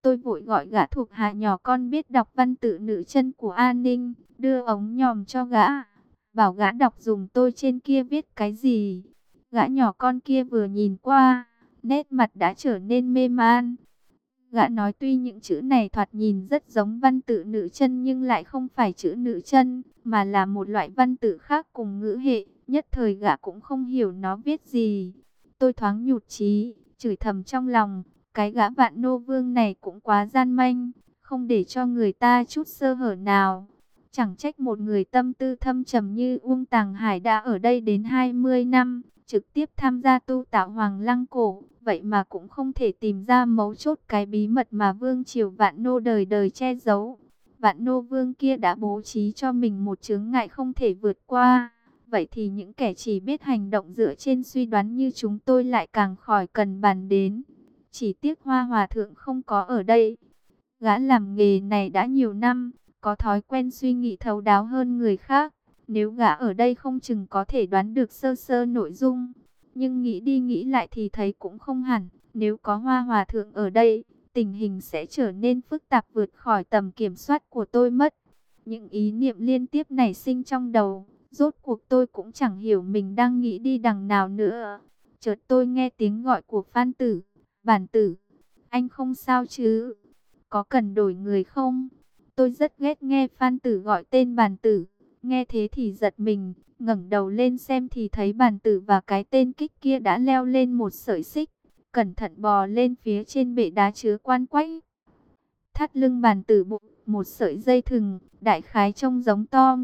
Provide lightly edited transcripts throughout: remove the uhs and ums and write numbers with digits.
Tôi vội gọi gã thuộc hạ nhỏ con biết đọc văn tự nữ chân của An Ninh, đưa ống nhòm cho gã, bảo gã đọc dùm tôi trên kia viết cái gì. Gã nhỏ con kia vừa nhìn qua, nét mặt đã trở nên mê man. Gã nói tuy những chữ này thoạt nhìn rất giống văn tự nữ chân nhưng lại không phải chữ nữ chân, mà là một loại văn tự khác cùng ngữ hệ, nhất thời gã cũng không hiểu nó viết gì. Tôi thoáng nhụt chí, chửi thầm trong lòng, cái gã Vạn Nô Vương này cũng quá gian manh, không để cho người ta chút sơ hở nào. Chẳng trách một người tâm tư thâm trầm như Uông Tàng Hải đã ở đây đến 20 năm, trực tiếp tham gia tu tạo Hoàng Lăng Cổ, vậy mà cũng không thể tìm ra mấu chốt cái bí mật mà Vương triều Vạn Nô đời đời che giấu. Vạn Nô Vương kia đã bố trí cho mình một chướng ngại không thể vượt qua. Vậy thì những kẻ chỉ biết hành động dựa trên suy đoán như chúng tôi lại càng khỏi cần bàn đến. Chỉ tiếc Hoa Hòa Thượng không có ở đây. Gã làm nghề này đã nhiều năm, có thói quen suy nghĩ thấu đáo hơn người khác. Nếu gã ở đây không chừng có thể đoán được sơ sơ nội dung. Nhưng nghĩ đi nghĩ lại thì thấy cũng không hẳn. Nếu có Hoa Hòa Thượng ở đây, tình hình sẽ trở nên phức tạp vượt khỏi tầm kiểm soát của tôi mất. Những ý niệm liên tiếp nảy sinh trong đầu. Rốt cuộc tôi cũng chẳng hiểu mình đang nghĩ đi đằng nào nữa. Chợt tôi nghe tiếng gọi của Phan Tử. Bản Tử, anh không sao chứ? Có cần đổi người không? Tôi rất ghét nghe Phan Tử gọi tên Bản Tử. Nghe thế thì giật mình, ngẩng đầu lên xem thì thấy Bản Tử và cái tên Kích kia đã leo lên một sợi xích, cẩn thận bò lên phía trên bệ đá chứa quan quách. Thắt lưng Bản Tử buộc một sợi dây thừng, đại khái trông giống Tom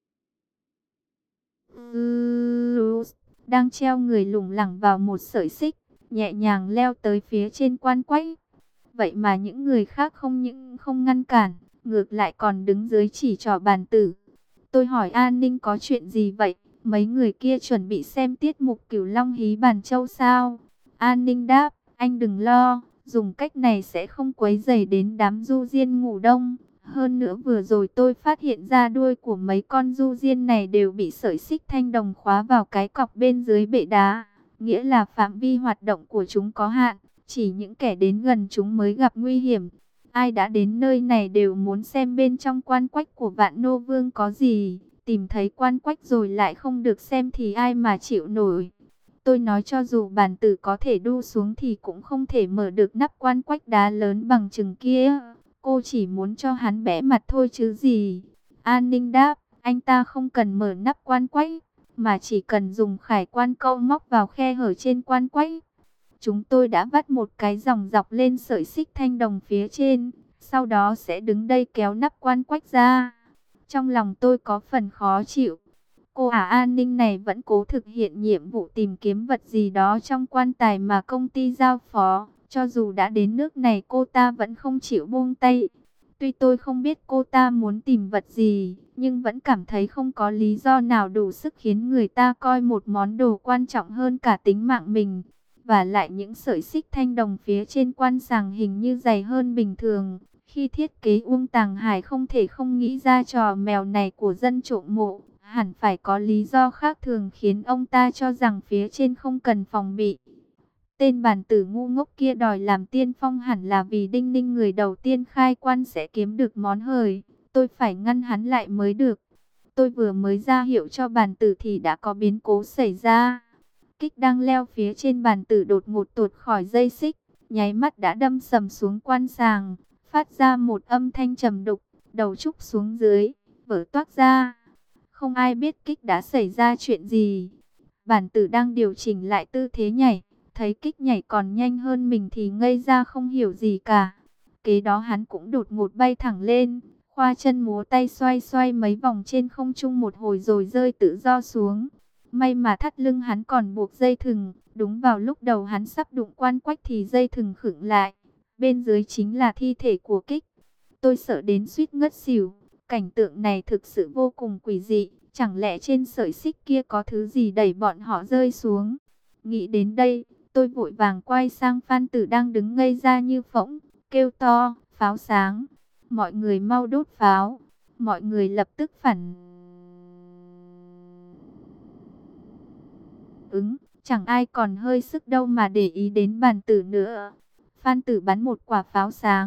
đang treo người lủng lẳng vào một sợi xích, nhẹ nhàng leo tới phía trên quan quách. Vậy mà những người khác không những không ngăn cản, ngược lại còn đứng dưới chỉ trỏ Bản Tử. Tôi hỏi An Ninh có chuyện gì vậy? Mấy người kia chuẩn bị xem tiết mục Cửu Long hí Bàn Châu sao? An Ninh đáp, anh đừng lo, dùng cách này sẽ không quấy rầy đến đám du diên ngủ đông. Hơn nữa vừa rồi tôi phát hiện ra đuôi của mấy con du diên này đều bị sợi xích thanh đồng khóa vào cái cọc bên dưới bệ đá. Nghĩa là phạm vi hoạt động của chúng có hạn, chỉ những kẻ đến gần chúng mới gặp nguy hiểm. Ai đã đến nơi này đều muốn xem bên trong quan quách của Vạn Nô Vương có gì. Tìm thấy quan quách rồi lại không được xem thì ai mà chịu nổi. Tôi nói cho dù Bản Tử có thể đu xuống thì cũng không thể mở được nắp quan quách đá lớn bằng chừng kia. Cô chỉ muốn cho hắn bẽ mặt thôi chứ gì. An Ninh đáp, anh ta không cần mở nắp quan quách, mà chỉ cần dùng khải quan câu móc vào khe hở trên quan quách. Chúng tôi đã vắt một cái dòng dọc lên sợi xích thanh đồng phía trên, sau đó sẽ đứng đây kéo nắp quan quách ra. Trong lòng tôi có phần khó chịu. Cô An Ninh này vẫn cố thực hiện nhiệm vụ tìm kiếm vật gì đó trong quan tài mà công ty giao phó. Cho dù đã đến nước này cô ta vẫn không chịu buông tay. Tuy tôi không biết cô ta muốn tìm vật gì, nhưng vẫn cảm thấy không có lý do nào đủ sức khiến người ta coi một món đồ quan trọng hơn cả tính mạng mình. Và lại những sợi xích thanh đồng phía trên quan sàng hình như dày hơn bình thường. Khi thiết kế Uông Tàng Hải không thể không nghĩ ra trò mèo này của dân trộm mộ. Hẳn phải có lý do khác thường khiến ông ta cho rằng phía trên không cần phòng bị. Tên Bản Tử ngu ngốc kia đòi làm tiên phong hẳn là vì Đinh Ninh người đầu tiên khai quan sẽ kiếm được món hời. Tôi phải ngăn hắn lại mới được. Tôi vừa mới ra hiệu cho Bản Tử thì đã có biến cố xảy ra. Kích đang leo phía trên Bản Tử đột ngột tuột khỏi dây xích, nháy mắt đã đâm sầm xuống quan sàng, phát ra một âm thanh trầm đục, đầu trúc xuống dưới, vỡ toác ra. Không ai biết Kích đã xảy ra chuyện gì. Bản Tử đang điều chỉnh lại tư thế nhảy, thấy Kích nhảy còn nhanh hơn mình thì ngây ra không hiểu gì cả. Kế đó hắn cũng đột ngột bay thẳng lên, khoa chân múa tay xoay xoay mấy vòng trên không trung một hồi rồi rơi tự do xuống. May mà thắt lưng hắn còn buộc dây thừng, đúng vào lúc đầu hắn sắp đụng quan quách thì dây thừng khựng lại. Bên dưới chính là thi thể của Kích. Tôi sợ đến suýt ngất xỉu. Cảnh tượng này thực sự vô cùng quỷ dị. Chẳng lẽ trên sợi xích kia có thứ gì đẩy bọn họ rơi xuống? Nghĩ đến đây, tôi vội vàng quay sang Phan Tử đang đứng ngây ra như phỗng, kêu to, pháo sáng. Mọi người mau đốt pháo. Mọi người lập tức phản ứng, chẳng ai còn hơi sức đâu mà để ý đến Bản Tử nữa. Phan Tử bắn một quả pháo sáng,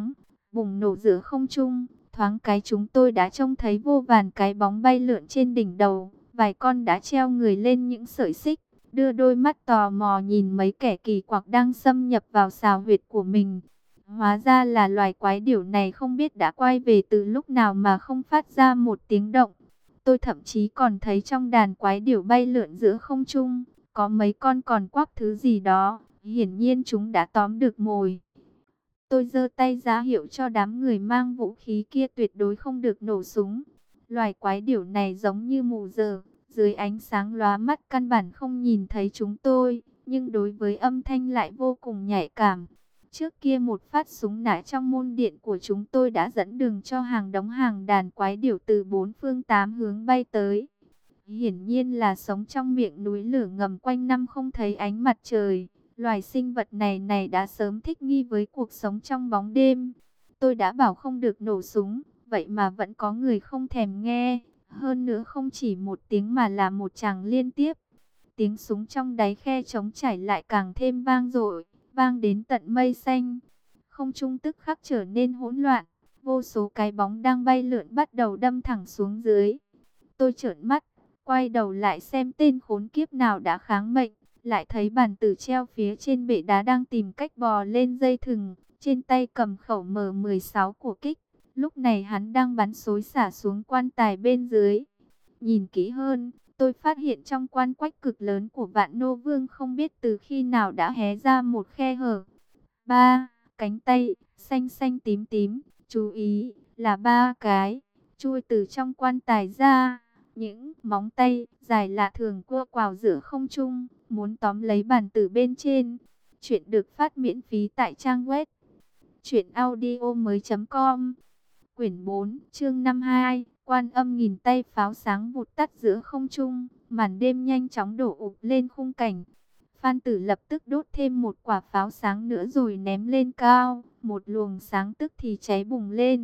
bùng nổ giữa không trung. Thoáng cái chúng tôi đã trông thấy vô vàn cái bóng bay lượn trên đỉnh đầu. Vài con đã treo người lên những sợi xích, đưa đôi mắt tò mò nhìn mấy kẻ kỳ quặc đang xâm nhập vào xào huyệt của mình. Hóa ra là loài quái điểu này không biết đã quay về từ lúc nào mà không phát ra một tiếng động. Tôi thậm chí còn thấy trong đàn quái điểu bay lượn giữa không trung, có mấy con còn quắc thứ gì đó, hiển nhiên chúng đã tóm được mồi. Tôi giơ tay ra hiệu cho đám người mang vũ khí kia tuyệt đối không được nổ súng. Loài quái điểu này giống như mù giờ, dưới ánh sáng lóa mắt căn bản không nhìn thấy chúng tôi, nhưng đối với âm thanh lại vô cùng nhạy cảm. Trước kia một phát súng nã trong môn điện của chúng tôi đã dẫn đường cho hàng đống hàng đàn quái điểu từ bốn phương tám hướng bay tới. Hiển nhiên là sống trong miệng núi lửa ngầm quanh năm không thấy ánh mặt trời. Loài sinh vật này đã sớm thích nghi với cuộc sống trong bóng đêm. Tôi đã bảo không được nổ súng, vậy mà vẫn có người không thèm nghe. Hơn nữa không chỉ một tiếng mà là một tràng liên tiếp. Tiếng súng trong đáy khe trống chảy lại càng thêm vang dội, vang đến tận mây xanh. Không trung tức khắc trở nên hỗn loạn, vô số cái bóng đang bay lượn bắt đầu đâm thẳng xuống dưới. Tôi trợn mắt, quay đầu lại xem tên khốn kiếp nào đã kháng mệnh, lại thấy bàn tử treo phía trên bệ đá đang tìm cách bò lên dây thừng, trên tay cầm khẩu M16 của kích. Lúc này hắn đang bắn xối xả xuống quan tài bên dưới. Nhìn kỹ hơn, tôi phát hiện trong quan quách cực lớn của Vạn Nô Vương không biết từ khi nào đã hé ra một khe hở. Ba cánh tay, xanh xanh tím tím, chú ý, là ba cái, chui từ trong quan tài ra. Những móng tay dài lạ thường cua quào giữa không trung, muốn tóm lấy bàn tử bên trên. Chuyện được phát miễn phí tại trang web truyệnaudiomoi.com. Quyển 4, chương 52, Quan Âm nghìn tay pháo sáng vụt tắt giữa không trung, màn đêm nhanh chóng đổ ụp lên khung cảnh. Phan Tử lập tức đốt thêm một quả pháo sáng nữa rồi ném lên cao, một luồng sáng tức thì cháy bùng lên.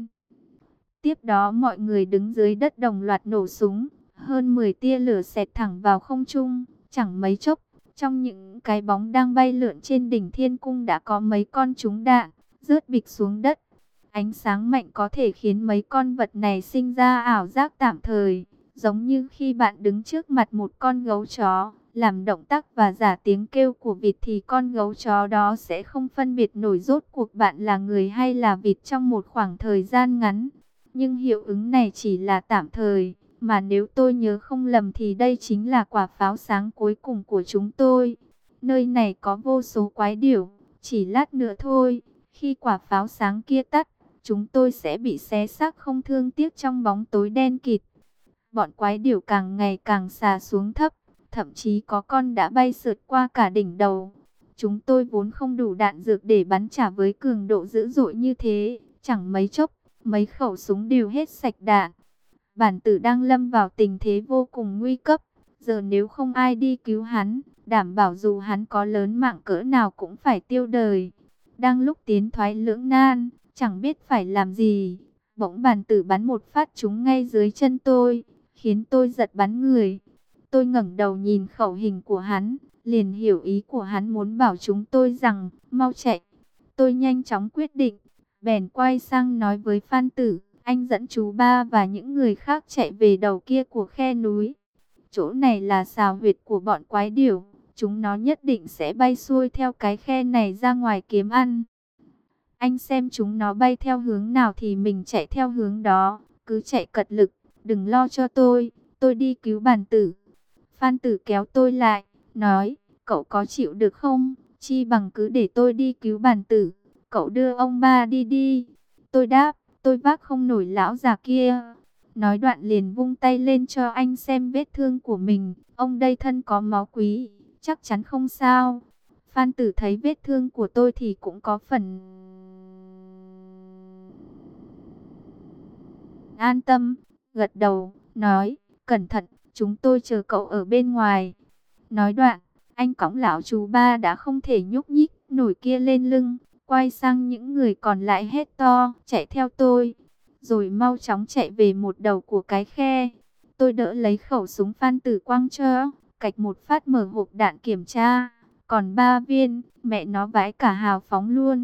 Tiếp đó mọi người đứng dưới đất đồng loạt nổ súng, hơn 10 tia lửa xẹt thẳng vào không trung, chẳng mấy chốc, trong những cái bóng đang bay lượn trên đỉnh thiên cung đã có mấy con trúng đạn, rớt bịch xuống đất. Ánh sáng mạnh có thể khiến mấy con vật này sinh ra ảo giác tạm thời, giống như khi bạn đứng trước mặt một con gấu chó, làm động tác và giả tiếng kêu của vịt thì con gấu chó đó sẽ không phân biệt nổi rốt cuộc bạn là người hay là vịt trong một khoảng thời gian ngắn. Nhưng hiệu ứng này chỉ là tạm thời, mà nếu tôi nhớ không lầm thì đây chính là quả pháo sáng cuối cùng của chúng tôi. Nơi này có vô số quái điểu, chỉ lát nữa thôi, khi quả pháo sáng kia tắt, chúng tôi sẽ bị xé xác không thương tiếc trong bóng tối đen kịt. Bọn quái điểu càng ngày càng xà xuống thấp, thậm chí có con đã bay sượt qua cả đỉnh đầu. Chúng tôi vốn không đủ đạn dược để bắn trả với cường độ dữ dội như thế, chẳng mấy chốc, mấy khẩu súng đều hết sạch đạn. Bản tử đang lâm vào tình thế vô cùng nguy cấp, giờ nếu không ai đi cứu hắn, đảm bảo dù hắn có lớn mạng cỡ nào cũng phải tiêu đời. Đang lúc tiến thoái lưỡng nan, chẳng biết phải làm gì, bỗng bản tử bắn một phát trúng ngay dưới chân tôi, khiến tôi giật bắn người. Tôi ngẩng đầu nhìn khẩu hình của hắn, liền hiểu ý của hắn muốn bảo chúng tôi rằng, mau chạy. Tôi nhanh chóng quyết định, bèn quay sang nói với Phan Tử, anh dẫn chú Ba và những người khác chạy về đầu kia của khe núi. Chỗ này là xào huyệt của bọn quái điểu, chúng nó nhất định sẽ bay xuôi theo cái khe này ra ngoài kiếm ăn. Anh xem chúng nó bay theo hướng nào thì mình chạy theo hướng đó, cứ chạy cật lực, đừng lo cho tôi đi cứu bản tử. Phan Tử kéo tôi lại, nói, cậu có chịu được không? Chi bằng cứ để tôi đi cứu bản tử, cậu đưa ông Ba đi đi. Tôi đáp, tôi vác không nổi lão già kia. Nói đoạn liền vung tay lên cho anh xem vết thương của mình, ông đây thân có máu quý, chắc chắn không sao. Phan Tử thấy vết thương của tôi thì cũng có phần an tâm, gật đầu, nói, cẩn thận, chúng tôi chờ cậu ở bên ngoài. Nói đoạn, anh cõng lão chú Ba đã không thể nhúc nhích nổi kia lên lưng, quay sang những người còn lại hét to, chạy theo tôi, rồi mau chóng chạy về một đầu của cái khe. Tôi đỡ lấy khẩu súng Phan Tử quăng cho, cạch một phát mở hộp đạn kiểm tra, còn 3 viên, mẹ nó vãi cả hào phóng luôn.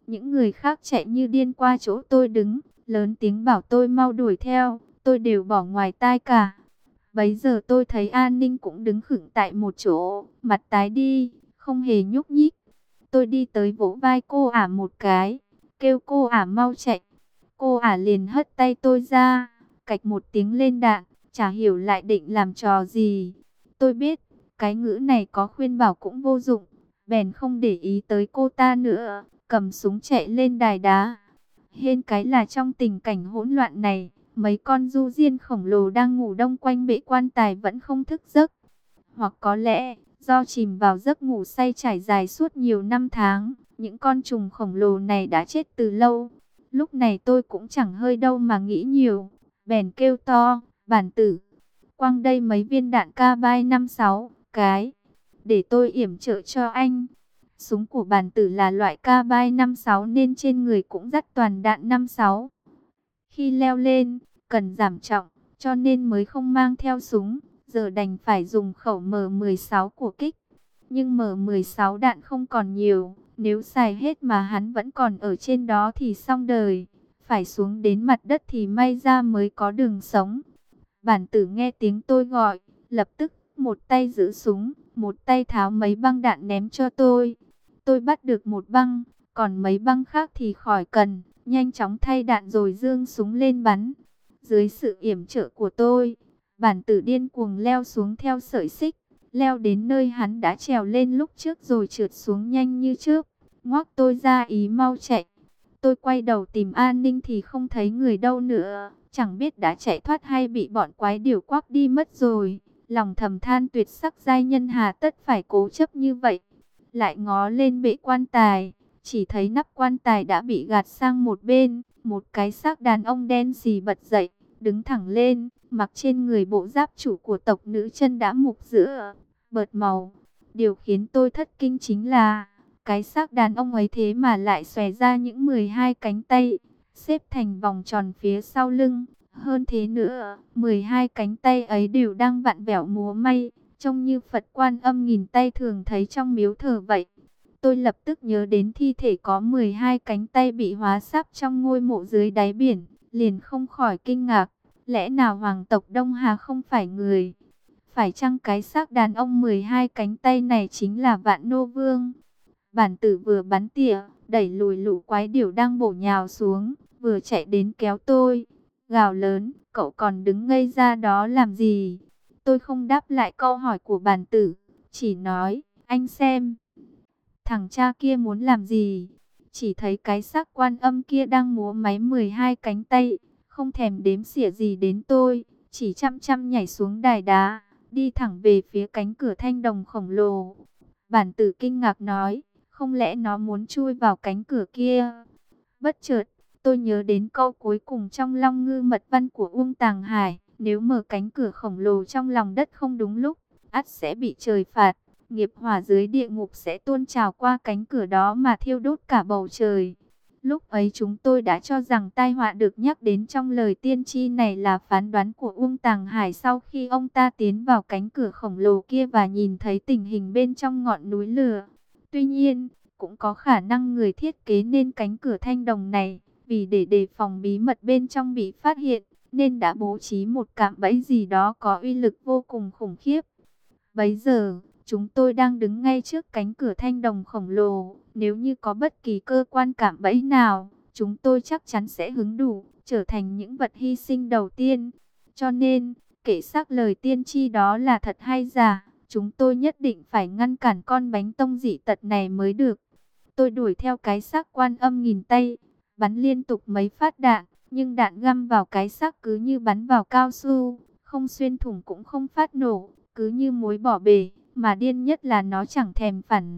Những người khác chạy như điên qua chỗ tôi đứng, lớn tiếng bảo tôi mau đuổi theo, tôi đều bỏ ngoài tai cả. Bấy giờ tôi thấy An Ninh cũng đứng khựng tại một chỗ, mặt tái đi, không hề nhúc nhích. Tôi đi tới vỗ vai cô ả một cái, kêu cô ả mau chạy. Cô ả liền hất tay tôi ra, cạch một tiếng lên đạn, chả hiểu lại định làm trò gì. Tôi biết, cái ngữ này có khuyên bảo cũng vô dụng, bèn không để ý tới cô ta nữa, cầm súng chạy lên đài đá. Hên cái là trong tình cảnh hỗn loạn này, mấy con du diên khổng lồ đang ngủ đông quanh bệ quan tài vẫn không thức giấc. Hoặc có lẽ, do chìm vào giấc ngủ say trải dài suốt nhiều năm tháng, những con trùng khổng lồ này đã chết từ lâu. Lúc này tôi cũng chẳng hơi đâu mà nghĩ nhiều, bèn kêu to, bản tử, quăng đây mấy viên đạn K-bai 56 cái, để tôi yểm trợ cho anh. Súng của bản tử là loại K-bai 56 nên trên người cũng dắt toàn đạn 56. Khi leo lên, cần giảm trọng, cho nên mới không mang theo súng, giờ đành phải dùng khẩu M16 của Kích. Nhưng M16 đạn không còn nhiều, nếu xài hết mà hắn vẫn còn ở trên đó thì xong đời, phải xuống đến mặt đất thì may ra mới có đường sống. Bản tử nghe tiếng tôi gọi, lập tức một tay giữ súng, một tay tháo mấy băng đạn ném cho tôi. Tôi bắt được một băng, còn mấy băng khác thì khỏi cần, nhanh chóng thay đạn rồi giương súng lên bắn. Dưới sự yểm trợ của tôi, bản tử điên cuồng leo xuống theo sợi xích, leo đến nơi hắn đã trèo lên lúc trước rồi trượt xuống nhanh như trước, ngoác tôi ra ý mau chạy. Tôi quay đầu tìm An Ninh thì không thấy người đâu nữa, chẳng biết đã chạy thoát hay bị bọn quái điểu quắp đi mất rồi. Lòng thầm than tuyệt sắc giai nhân hà tất phải cố chấp như vậy. Lại ngó lên bệ quan tài, chỉ thấy nắp quan tài đã bị gạt sang một bên, một cái xác đàn ông đen xì bật dậy, đứng thẳng lên, mặc trên người bộ giáp chủ của tộc nữ chân đã mục giữa, bợt màu. Điều khiến tôi thất kinh chính là, cái xác đàn ông ấy thế mà lại xòe ra những 12 cánh tay, xếp thành vòng tròn phía sau lưng. Hơn thế nữa, 12 cánh tay ấy đều đang vặn vẹo múa may, trông như Phật Quan Âm nghìn tay thường thấy trong miếu thờ vậy. Tôi lập tức nhớ đến thi thể có 12 cánh tay bị hóa sáp trong ngôi mộ dưới đáy biển, liền không khỏi kinh ngạc. Lẽ nào hoàng tộc Đông Hà không phải người? Phải chăng cái xác đàn ông 12 cánh tay này chính là Vạn Nô Vương? Bản tử vừa bắn tỉa, đẩy lùi lũ quái điểu đang bổ nhào xuống, vừa chạy đến kéo tôi, gào lớn, cậu còn đứng ngây ra đó làm gì? Tôi không đáp lại câu hỏi của bản tử, chỉ nói, anh xem, thằng cha kia muốn làm gì? Chỉ thấy cái xác Quan Âm kia đang múa máy 12 cánh tay, không thèm đếm xỉa gì đến tôi, chỉ chăm chăm nhảy xuống đài đá, đi thẳng về phía cánh cửa thanh đồng khổng lồ. Bản tử kinh ngạc nói, không lẽ nó muốn chui vào cánh cửa kia? Bất chợt, tôi nhớ đến câu cuối cùng trong Long Ngư Mật Văn của Uông Tàng Hải, nếu mở cánh cửa khổng lồ trong lòng đất không đúng lúc, ắt sẽ bị trời phạt, nghiệp hỏa dưới địa ngục sẽ tuôn trào qua cánh cửa đó mà thiêu đốt cả bầu trời. Lúc ấy chúng tôi đã cho rằng tai họa được nhắc đến trong lời tiên tri này là phán đoán của Uông Tàng Hải sau khi ông ta tiến vào cánh cửa khổng lồ kia và nhìn thấy tình hình bên trong ngọn núi lửa. Tuy nhiên, cũng có khả năng người thiết kế nên cánh cửa thanh đồng này, vì để đề phòng bí mật bên trong bị phát hiện, nên đã bố trí một cạm bẫy gì đó có uy lực vô cùng khủng khiếp. Bấy giờ, chúng tôi đang đứng ngay trước cánh cửa thanh đồng khổng lồ, nếu như có bất kỳ cơ quan cạm bẫy nào, chúng tôi chắc chắn sẽ hứng đủ, trở thành những vật hy sinh đầu tiên. Cho nên, kể xác lời tiên tri đó là thật hay giả, chúng tôi nhất định phải ngăn cản con bánh tông dị tật này mới được. Tôi đuổi theo cái xác Quan Âm nghìn tay, bắn liên tục mấy phát đạn, nhưng đạn găm vào cái xác cứ như bắn vào cao su, không xuyên thủng cũng không phát nổ, cứ như muối bỏ bể, mà điên nhất là nó chẳng thèm phản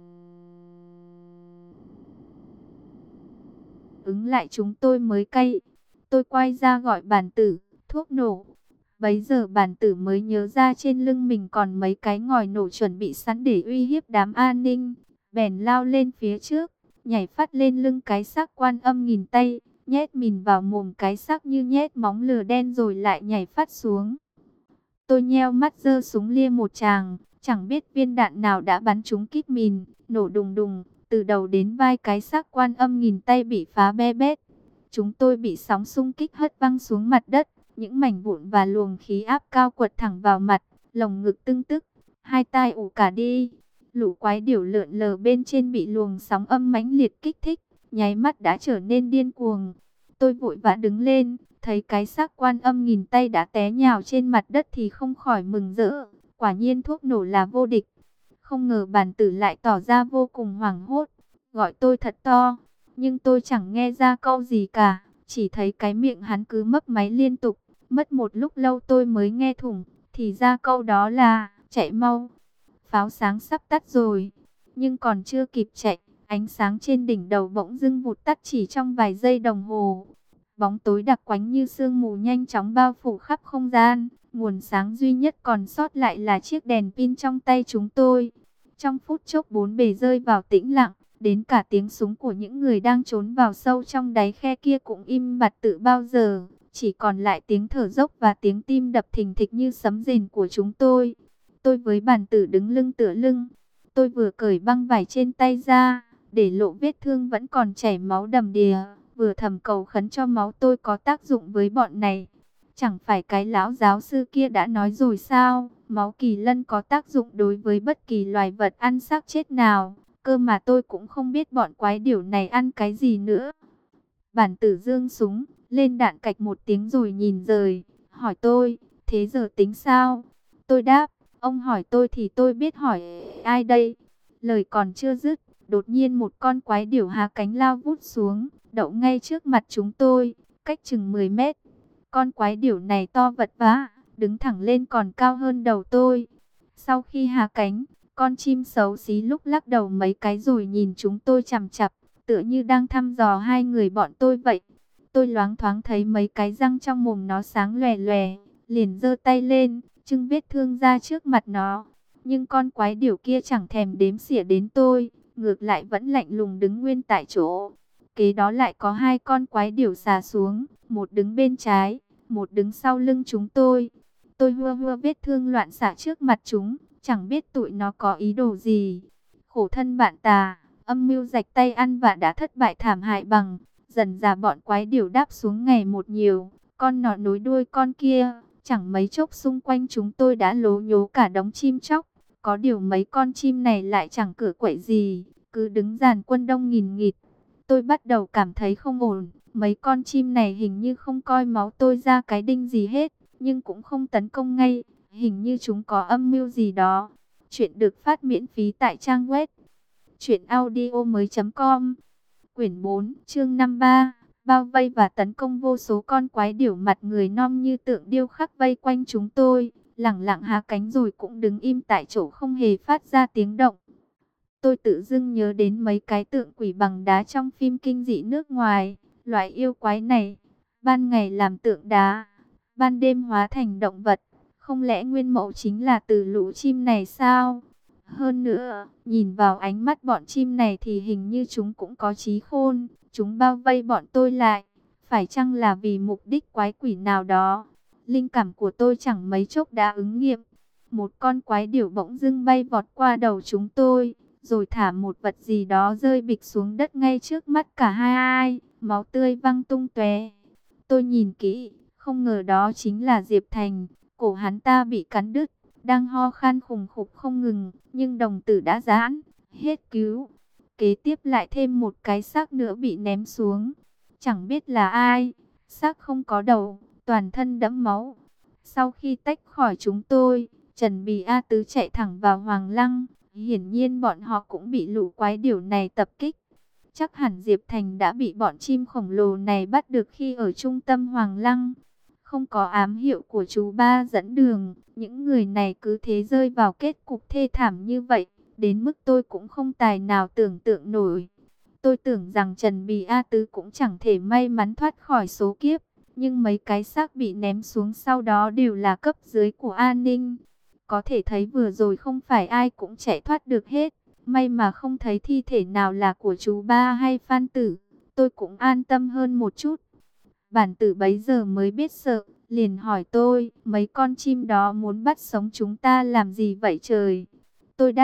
ứng lại chúng tôi mới cay. Tôi quay ra gọi bản tử, thuốc nổ. Bấy giờ bản tử mới nhớ ra trên lưng mình còn mấy cái ngòi nổ chuẩn bị sẵn để uy hiếp đám an ninh. Bèn lao lên phía trước, nhảy phát lên lưng cái xác Quan Âm nghìn tay, nhét mìn vào mồm cái xác như nhét móng lừa đen rồi lại nhảy phát xuống. Tôi nheo mắt giơ súng lia một tràng, chẳng biết viên đạn nào đã bắn trúng kíp mìn, nổ đùng đùng, từ đầu đến vai cái xác Quan Âm nghìn tay bị phá be bét. Chúng tôi bị sóng xung kích hất văng xuống mặt đất, những mảnh vụn và luồng khí áp cao quật thẳng vào mặt, lồng ngực tưng tức, hai tai ù cả đi. Lũ quái điểu lượn lờ bên trên bị luồng sóng âm mãnh liệt kích thích, nháy mắt đã trở nên điên cuồng. Tôi vội vã đứng lên, thấy cái xác Quan Âm nghìn tay đã té nhào trên mặt đất thì không khỏi mừng rỡ. Quả nhiên thuốc nổ là vô địch. Không ngờ bản tử lại tỏ ra vô cùng hoảng hốt, gọi tôi thật to, nhưng tôi chẳng nghe ra câu gì cả, chỉ thấy cái miệng hắn cứ mấp máy liên tục. Mất một lúc lâu tôi mới nghe thủng, thì ra câu đó là chạy mau. Pháo sáng sắp tắt rồi, nhưng còn chưa kịp chạy, ánh sáng trên đỉnh đầu bỗng dưng vụt tắt chỉ trong vài giây đồng hồ. Bóng tối đặc quánh như sương mù nhanh chóng bao phủ khắp không gian. Nguồn sáng duy nhất còn sót lại là chiếc đèn pin trong tay chúng tôi. Trong phút chốc bốn bề rơi vào tĩnh lặng, đến cả tiếng súng của những người đang trốn vào sâu trong đáy khe kia cũng im bặt từ bao giờ. Chỉ còn lại tiếng thở dốc và tiếng tim đập thình thịch như sấm rền của chúng tôi. Tôi với bản tử đứng lưng tựa lưng. Tôi vừa cởi băng vải trên tay ra, để lộ vết thương vẫn còn chảy máu đầm đìa, vừa thầm cầu khấn cho máu tôi có tác dụng với bọn này. Chẳng phải cái lão giáo sư kia đã nói rồi sao, máu kỳ lân có tác dụng đối với bất kỳ loài vật ăn xác chết nào, cơ mà tôi cũng không biết bọn quái điểu này ăn cái gì nữa. Bản tử giương súng, lên đạn cạch một tiếng rồi nhìn rời, hỏi tôi, thế giờ tính sao? Tôi đáp, ông hỏi tôi thì tôi biết hỏi ai đây? Lời còn chưa dứt, đột nhiên một con quái điểu há cánh lao vút xuống, đậu ngay trước mặt chúng tôi, cách chừng 10 mét. Con quái điểu này to vật vã, đứng thẳng lên còn cao hơn đầu tôi. Sau khi hạ cánh, con chim xấu xí lúc lắc đầu mấy cái rồi nhìn chúng tôi chằm chằm, tựa như đang thăm dò hai người bọn tôi vậy. Tôi loáng thoáng thấy mấy cái răng trong mồm nó sáng lòe lòe, liền giơ tay lên, trưng vết thương ra trước mặt nó. Nhưng con quái điểu kia chẳng thèm đếm xỉa đến tôi, ngược lại vẫn lạnh lùng đứng nguyên tại chỗ. Kế đó lại có hai con quái điểu xà xuống, một đứng bên trái, một đứng sau lưng chúng tôi. Tôi hua hua vết thương loạn xạ trước mặt chúng, chẳng biết tụi nó có ý đồ gì. Khổ thân bạn tà, âm mưu rạch tay ăn vạ đã thất bại thảm hại bằng. Dần dà bọn quái điểu đáp xuống ngày một nhiều, con nọ nối đuôi con kia. Chẳng mấy chốc xung quanh chúng tôi đã lố nhố cả đống chim chóc. Có điều mấy con chim này lại chẳng cựa quậy gì, cứ đứng dàn quân đông nghìn nghịt. Tôi bắt đầu cảm thấy không ổn, mấy con chim này hình như không coi máu tôi ra cái đinh gì hết, nhưng cũng không tấn công ngay, hình như chúng có âm mưu gì đó. Chuyện được phát miễn phí tại trang web truyệnaudiomoi.com. Quyển 4, chương 53, bao vây và tấn công. Vô số con quái điểu mặt người non như tượng điêu khắc vây quanh chúng tôi, lẳng lặng há cánh rồi cũng đứng im tại chỗ không hề phát ra tiếng động. Tôi tự dưng nhớ đến mấy cái tượng quỷ bằng đá trong phim kinh dị nước ngoài. Loại yêu quái này, ban ngày làm tượng đá, ban đêm hóa thành động vật. Không lẽ nguyên mẫu chính là từ lũ chim này sao? Hơn nữa, nhìn vào ánh mắt bọn chim này thì hình như chúng cũng có trí khôn. Chúng bao vây bọn tôi lại, phải chăng là vì mục đích quái quỷ nào đó? Linh cảm của tôi chẳng mấy chốc đã ứng nghiệm. Một con quái điểu bỗng dưng bay vọt qua đầu chúng tôi, rồi thả một vật gì đó rơi bịch xuống đất ngay trước mắt cả hai, máu tươi văng tung tóe. Tôi nhìn kỹ, không ngờ đó chính là Diệp Thành, cổ hắn ta bị cắn đứt, đang ho khan khủng khục không ngừng, nhưng đồng tử đã giãn, hết cứu. Kế tiếp lại thêm một cái xác nữa bị ném xuống, chẳng biết là ai, xác không có đầu, toàn thân đẫm máu. Sau khi tách khỏi chúng tôi, Trần Bì A Tứ chạy thẳng vào Hoàng Lăng. Hiển nhiên bọn họ cũng bị lũ quái điểu này tập kích. Chắc hẳn Diệp Thành đã bị bọn chim khổng lồ này bắt được khi ở trung tâm Hoàng Lăng. Không có ám hiệu của chú ba dẫn đường, những người này cứ thế rơi vào kết cục thê thảm như vậy, đến mức tôi cũng không tài nào tưởng tượng nổi. Tôi tưởng rằng Trần Bì A Tứ cũng chẳng thể may mắn thoát khỏi số kiếp, nhưng mấy cái xác bị ném xuống sau đó đều là cấp dưới của an ninh. Có thể thấy vừa rồi không phải ai cũng chạy thoát được hết. May mà không thấy thi thể nào là của chú ba hay Phan Tử. Tôi cũng an tâm hơn một chút. Bản Tử bấy giờ mới biết sợ, liền hỏi tôi, mấy con chim đó muốn bắt sống chúng ta làm gì vậy trời? Tôi đáp,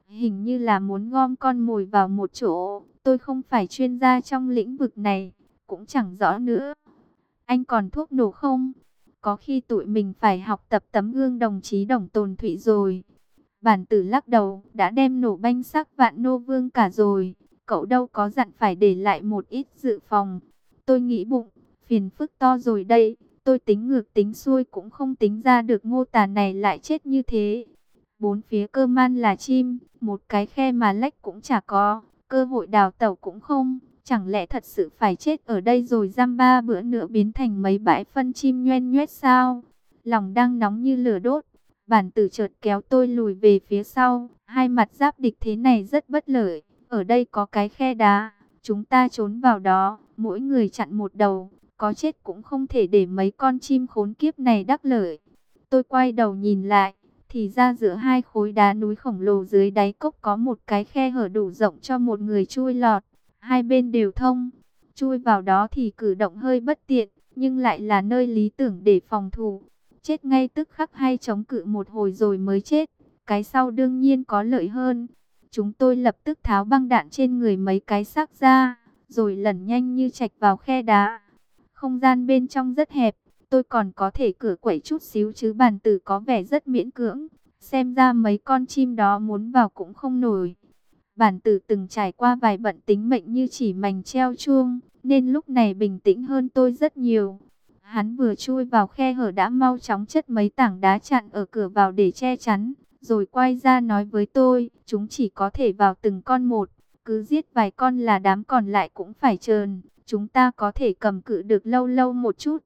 hình như là muốn gom con mồi vào một chỗ. Tôi không phải chuyên gia trong lĩnh vực này, cũng chẳng rõ nữa. Anh còn thuốc nổ không? Có khi tụi mình phải học tập tấm gương đồng chí Đồng Tồn Thụy rồi. Bản Tử lắc đầu, đã đem nổ banh xác Vạn Nô Vương cả rồi. Cậu đâu có dặn phải để lại một ít dự phòng. Tôi nghĩ bụng, phiền phức to rồi đây. Tôi tính ngược tính xuôi cũng không tính ra được Ngô Tà này lại chết như thế. Bốn phía cơ man là chim, một cái khe mà lách cũng chả có, cơ hội đào tẩu cũng không. Chẳng lẽ thật sự phải chết ở đây rồi dăm ba bữa nữa biến thành mấy bãi phân chim nhoen nhoét sao? Lòng đang nóng như lửa đốt. Bản Tử chợt kéo tôi lùi về phía sau. Hai mặt giáp địch thế này rất bất lợi. Ở đây có cái khe đá, chúng ta trốn vào đó, mỗi người chặn một đầu. Có chết cũng không thể để mấy con chim khốn kiếp này đắc lợi. Tôi quay đầu nhìn lại, thì ra giữa hai khối đá núi khổng lồ dưới đáy cốc có một cái khe hở đủ rộng cho một người chui lọt. Hai bên đều thông, chui vào đó thì cử động hơi bất tiện, nhưng lại là nơi lý tưởng để phòng thủ. Chết ngay tức khắc hay chống cự một hồi rồi mới chết, cái sau đương nhiên có lợi hơn. Chúng tôi lập tức tháo băng đạn trên người mấy cái xác ra, rồi lẩn nhanh như chạch vào khe đá. Không gian bên trong rất hẹp, tôi còn có thể cửa quẩy chút xíu chứ Bản Tử có vẻ rất miễn cưỡng. Xem ra mấy con chim đó muốn vào cũng không nổi. Bản Tử từng trải qua vài bận tính mệnh như chỉ mành treo chuông, nên lúc này bình tĩnh hơn tôi rất nhiều. Hắn vừa chui vào khe hở đã mau chóng chất mấy tảng đá chặn ở cửa vào để che chắn, rồi quay ra nói với tôi, chúng chỉ có thể vào từng con một, cứ giết vài con là đám còn lại cũng phải trờn, chúng ta có thể cầm cự được lâu lâu một chút.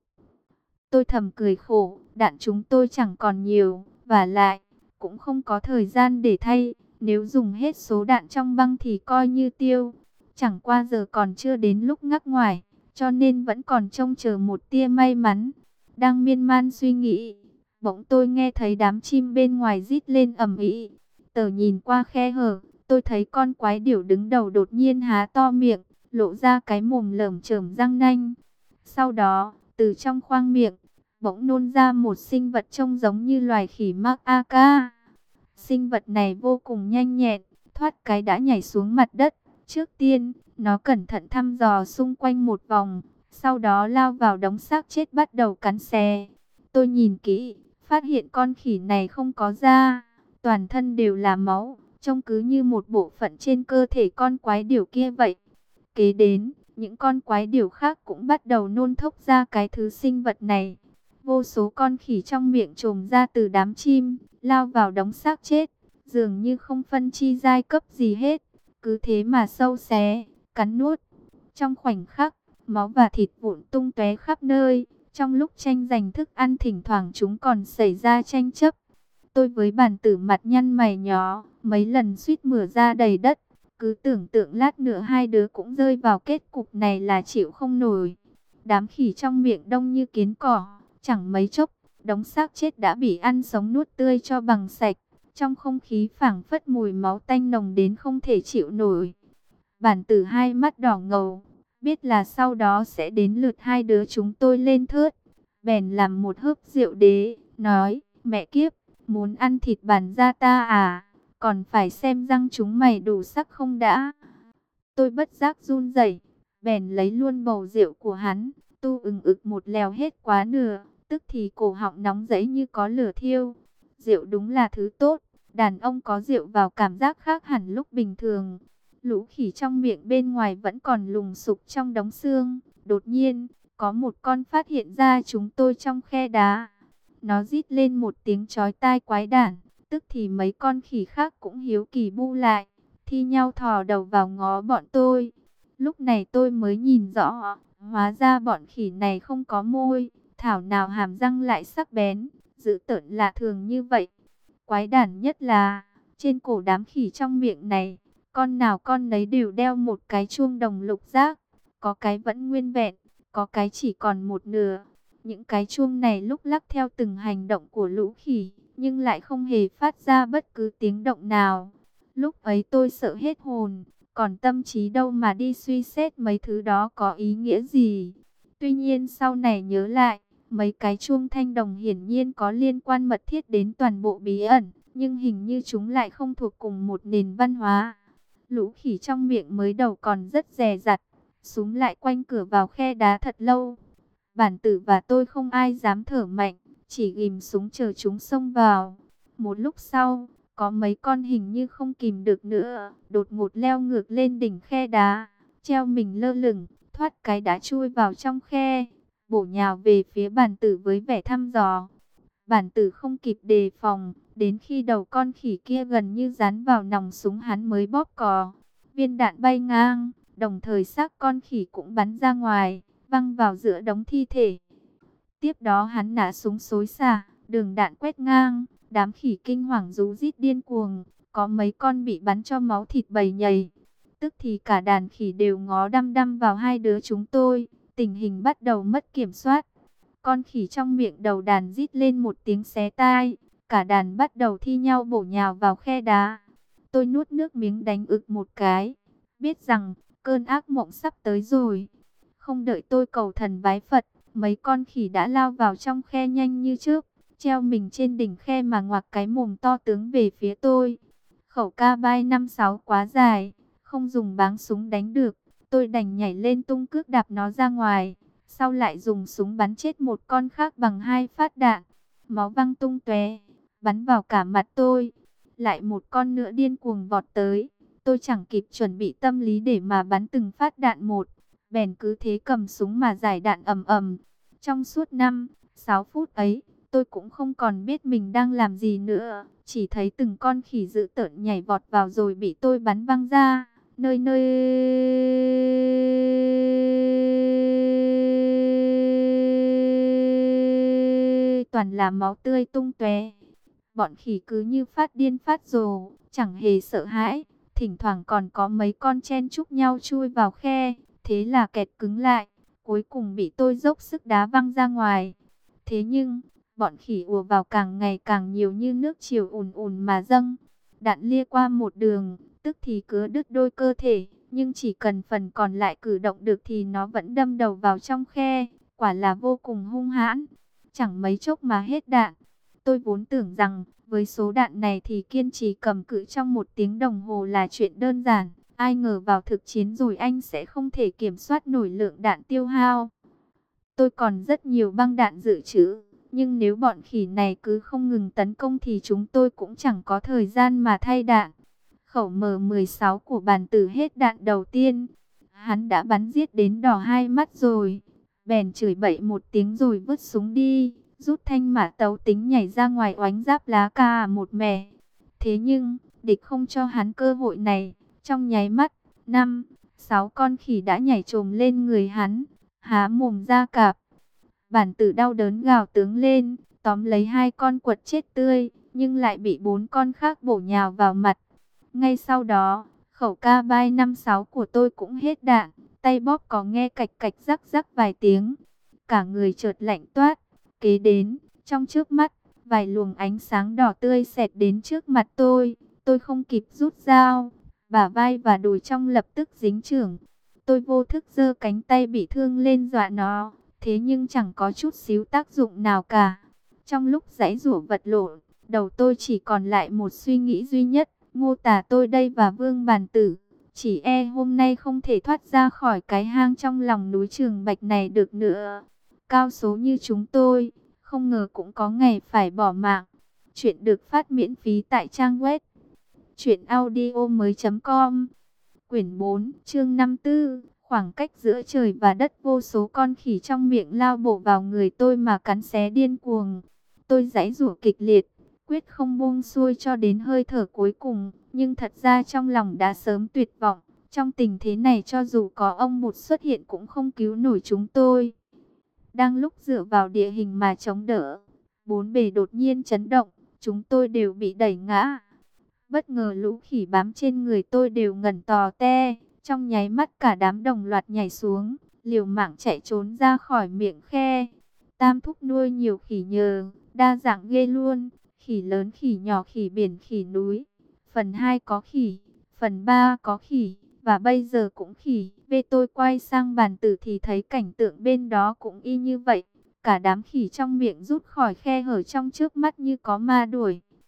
Tôi thầm cười khổ, đạn chúng tôi chẳng còn nhiều, và lại, cũng không có thời gian để thay. Nếu dùng hết số đạn trong băng thì coi như tiêu. Chẳng qua giờ còn chưa đến lúc ngắc ngoải, cho nên vẫn còn trông chờ một tia may mắn. Đang miên man suy nghĩ, bỗng tôi nghe thấy đám chim bên ngoài rít lên ầm ĩ. Tờ nhìn qua khe hở, tôi thấy con quái điểu đứng đầu đột nhiên há to miệng, lộ ra cái mồm lởm chởm răng nanh. Sau đó, từ trong khoang miệng, bỗng nôn ra một sinh vật trông giống như loài khỉ Mark Aka. Sinh vật này vô cùng nhanh nhẹn, thoát cái đã nhảy xuống mặt đất. Trước tiên, nó cẩn thận thăm dò xung quanh một vòng, sau đó lao vào đống xác chết bắt đầu cắn xé. Tôi nhìn kỹ, phát hiện con khỉ này không có da, toàn thân đều là máu, trông cứ như một bộ phận trên cơ thể con quái điểu kia vậy. Kế đến, những con quái điểu khác cũng bắt đầu nôn thốc ra cái thứ sinh vật này. Vô số con khỉ trong miệng trồm ra từ đám chim, lao vào đống xác chết, dường như không phân chi giai cấp gì hết, cứ thế mà sâu xé, cắn nuốt. Trong khoảnh khắc, máu và thịt vụn tung tóe khắp nơi, trong lúc tranh giành thức ăn thỉnh thoảng chúng còn xảy ra tranh chấp. Tôi với Bản Tử mặt nhăn mày nhó, mấy lần suýt mửa ra đầy đất, cứ tưởng tượng lát nữa hai đứa cũng rơi vào kết cục này là chịu không nổi. Đám khỉ trong miệng đông như kiến cỏ, chẳng mấy chốc, đống xác chết đã bị ăn sống nuốt tươi cho bằng sạch. Trong không khí phảng phất mùi máu tanh nồng đến không thể chịu nổi. Bản Tử hai mắt đỏ ngầu, biết là sau đó sẽ đến lượt hai đứa chúng tôi lên thớt. Bèn làm một hớp rượu đế, nói, mẹ kiếp, muốn ăn thịt bản gia ta à, còn phải xem răng chúng mày đủ sắc không đã. Tôi bất giác run rẩy, bèn lấy luôn bầu rượu của hắn, tu ực một lèo hết quá nửa, tức thì cổ họng nóng rẫy như có lửa thiêu. Rượu đúng là thứ tốt, đàn ông có rượu vào cảm giác khác hẳn lúc bình thường. Lũ khỉ trong miệng bên ngoài vẫn còn lùng sục trong đống xương. Đột nhiên, có một con phát hiện ra chúng tôi trong khe đá. Nó rít lên một tiếng chói tai quái đản, tức thì mấy con khỉ khác cũng hiếu kỳ bu lại, thi nhau thò đầu vào ngó bọn tôi. Lúc này tôi mới nhìn rõ, hóa ra bọn khỉ này không có môi, thảo nào hàm răng lại sắc bén, dữ tợn lạ thường như vậy. Quái đản nhất là, trên cổ đám khỉ trong miệng này, con nào con nấy đều đeo một cái chuông đồng lục giác, có cái vẫn nguyên vẹn, có cái chỉ còn một nửa. Những cái chuông này lúc lắc theo từng hành động của lũ khỉ, nhưng lại không hề phát ra bất cứ tiếng động nào. Lúc ấy tôi sợ hết hồn, còn tâm trí đâu mà đi suy xét mấy thứ đó có ý nghĩa gì. Tuy nhiên sau này nhớ lại, mấy cái chuông thanh đồng hiển nhiên có liên quan mật thiết đến toàn bộ bí ẩn, nhưng hình như chúng lại không thuộc cùng một nền văn hóa. Lũ khỉ trong miệng mới đầu còn rất dè dặt, súm lại quanh cửa vào khe đá thật lâu. Bản tử và tôi không ai dám thở mạnh, chỉ ghim súng chờ chúng xông vào. Một lúc sau, có mấy con hình như không kìm được nữa, đột ngột leo ngược lên đỉnh khe đá, treo mình lơ lửng, thoát cái đá chui vào trong khe, bổ nhào về phía bản tử với vẻ thăm dò. Bản tử không kịp đề phòng, đến khi đầu con khỉ kia gần như dán vào nòng súng hắn mới bóp cò. Viên đạn bay ngang, đồng thời xác con khỉ cũng bắn ra ngoài, văng vào giữa đống thi thể. Tiếp đó hắn nã súng xối xả, đường đạn quét ngang, đám khỉ kinh hoàng rú rít điên cuồng, có mấy con bị bắn cho máu thịt bầy nhầy. Tức thì cả đàn khỉ đều ngó đăm đăm vào hai đứa chúng tôi, tình hình bắt đầu mất kiểm soát. Con khỉ trong miệng đầu đàn rít lên một tiếng xé tai, cả đàn bắt đầu thi nhau bổ nhào vào khe đá. Tôi nuốt nước miếng đánh ực một cái, biết rằng cơn ác mộng sắp tới rồi. Không đợi tôi cầu thần bái Phật, mấy con khỉ đã lao vào trong khe nhanh như trước, treo mình trên đỉnh khe mà ngoạc cái mồm to tướng về phía tôi. Khẩu K-bai 56 quá dài, không dùng báng súng đánh được, tôi đành nhảy lên tung cước đạp nó ra ngoài. Sau lại dùng súng bắn chết một con khác bằng 2 phát đạn. Máu văng tung tóe, bắn vào cả mặt tôi. Lại một con nữa điên cuồng vọt tới. Tôi chẳng kịp chuẩn bị tâm lý để mà bắn từng phát đạn một. Bèn cứ thế cầm súng mà giải đạn ầm ầm. Trong suốt 5-6 phút ấy, tôi cũng không còn biết mình đang làm gì nữa. Chỉ thấy từng con khỉ dữ tợn nhảy vọt vào rồi bị tôi bắn văng ra. Nơi nơi toàn là máu tươi tung tóe. Bọn khỉ cứ như phát điên phát rồ, chẳng hề sợ hãi. Thỉnh thoảng còn có mấy con chen chúc nhau chui vào khe, thế là kẹt cứng lại, cuối cùng bị tôi dốc sức đá văng ra ngoài. Thế nhưng, bọn khỉ ùa vào càng ngày càng nhiều như nước triều ùn ùn mà dâng. Đạn lia qua một đường, tức thì cứa đứt đôi cơ thể, nhưng chỉ cần phần còn lại cử động được thì nó vẫn đâm đầu vào trong khe, quả là vô cùng hung hãn. Chẳng mấy chốc mà hết đạn. Tôi vốn tưởng rằng, với số đạn này thì kiên trì cầm cự trong 1 tiếng đồng hồ là chuyện đơn giản. Ai ngờ vào thực chiến rồi anh sẽ không thể kiểm soát nổi lượng đạn tiêu hao. Tôi còn rất nhiều băng đạn dự trữ, nhưng nếu bọn khỉ này cứ không ngừng tấn công thì chúng tôi cũng chẳng có thời gian mà thay đạn. Khẩu M16 của bản tử hết đạn đầu tiên. Hắn đã bắn giết đến đỏ hai mắt rồi. Bèn chửi bậy 1 tiếng rồi vứt súng đi, rút thanh mã tấu tính nhảy ra ngoài oánh giáp lá cà một mẻ. Thế nhưng, địch không cho hắn cơ hội này. Trong nháy mắt, 5-6 con khỉ đã nhảy trồm lên người hắn, há mồm ra cạp. Bản tử đau đớn gào tướng lên, tóm lấy 2 con quật chết tươi, nhưng lại bị 4 con khác bổ nhào vào mặt. Ngay sau đó, khẩu K-bai 56 của tôi cũng hết đạn, tay bóp có nghe cạch cạch rắc rắc vài tiếng. Cả người chợt lạnh toát, kế đến, trong trước mắt, vài luồng ánh sáng đỏ tươi xẹt đến trước mặt tôi không kịp rút dao, bả vai và đùi trong lập tức dính chưởng. Tôi vô thức giơ cánh tay bị thương lên dọa nó, thế nhưng chẳng có chút xíu tác dụng nào cả. Trong lúc giãy giụa vật lộn, đầu tôi chỉ còn lại một suy nghĩ duy nhất, Ngô Tả tôi đây và Vương Bản Tử, chỉ hôm nay không thể thoát ra khỏi cái hang trong lòng núi Trường Bạch này được nữa. Cao số như chúng tôi, không ngờ cũng có ngày phải bỏ mạng. Chuyện được phát miễn phí tại trang web truyệnaudiomoi.com. Quyển 4, chương 54. Khoảng cách giữa trời và đất, vô số con khỉ trong miệng lao bổ vào người tôi mà cắn xé điên cuồng. Tôi giãy giụa kịch liệt, quyết không buông xuôi cho đến hơi thở cuối cùng, nhưng thật ra trong lòng đã sớm tuyệt vọng. Trong tình thế này cho dù có ông Bụt xuất hiện cũng không cứu nổi chúng tôi. Đang lúc dựa vào địa hình mà chống đỡ, bốn bề đột nhiên chấn động, chúng tôi đều bị đẩy ngã. Bất ngờ lũ khỉ bám trên người tôi đều ngẩn tò te, trong nháy mắt cả đám đồng loạt nhảy xuống, liều mạng chạy trốn ra khỏi miệng khe. Tam thúc nuôi nhiều khỉ nhờ, đa dạng ghê luôn, khỉ lớn khỉ nhỏ khỉ biển khỉ núi. Phần 2 có khỉ, phần 3 có khỉ, và bây giờ cũng khỉ. Về tôi quay sang Bản Tử thì thấy cảnh tượng bên đó cũng y như vậy. Cả đám khỉ trong miệng rút khỏi khe hở trong trước mắt như có ma đuổi.